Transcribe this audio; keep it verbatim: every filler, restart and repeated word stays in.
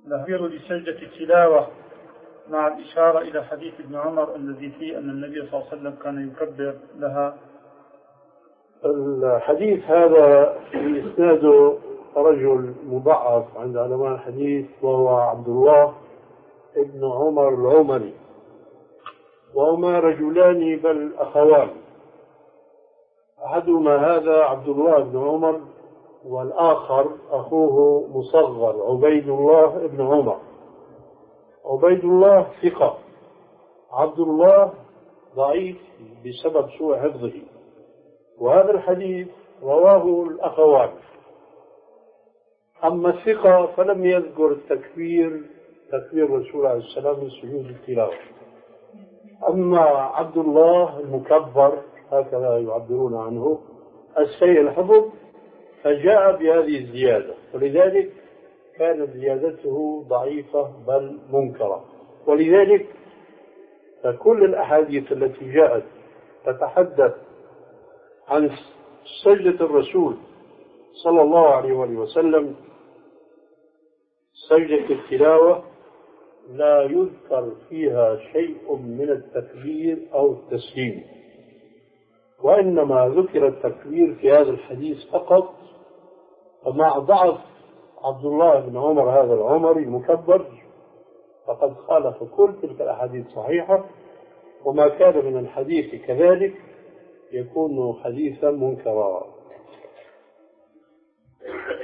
له لسجدة التلاوة مع الإشارة إلى حديث ابن عمر الذي فيه أن النبي صلى الله عليه وسلم كان يكبر لها. الحديث هذا في إسناده رجل مضعف عند علماء الحديث وهو عبد الله ابن عمر العمري، وهما رجلان بل أخوان، أحدهما هذا عبد الله بن عمر والآخر أخوه مصغر عبيد الله بن عمر. عبيد الله ثقة، عبد الله ضعيف بسبب سوء حفظه. وهذا الحديث رواه الأخوان. أما الثقة فلم يذكر التكبير تكبير الرسول عليه السلام من سجود التلاوة. أما عبد الله المكبر هكذا يعبرون عنه السيء الحفظ فجاء بهذه الزيادة، ولذلك كانت زيادته ضعيفة بل منكرة. ولذلك فكل الأحاديث التي جاءت تتحدث عن سجدة الرسول صلى الله عليه وآله وسلم سجدة التلاوة لا يذكر فيها شيء من التكبير أو التسليم، وإنما ذكر التكبير في هذا الحديث فقط. فمع ضعف عبد الله بن عمر هذا العمري المكبر فقد خالف كل تلك الأحاديث صحيحة، وما كان من الحديث كذلك يكون حديثا منكرا.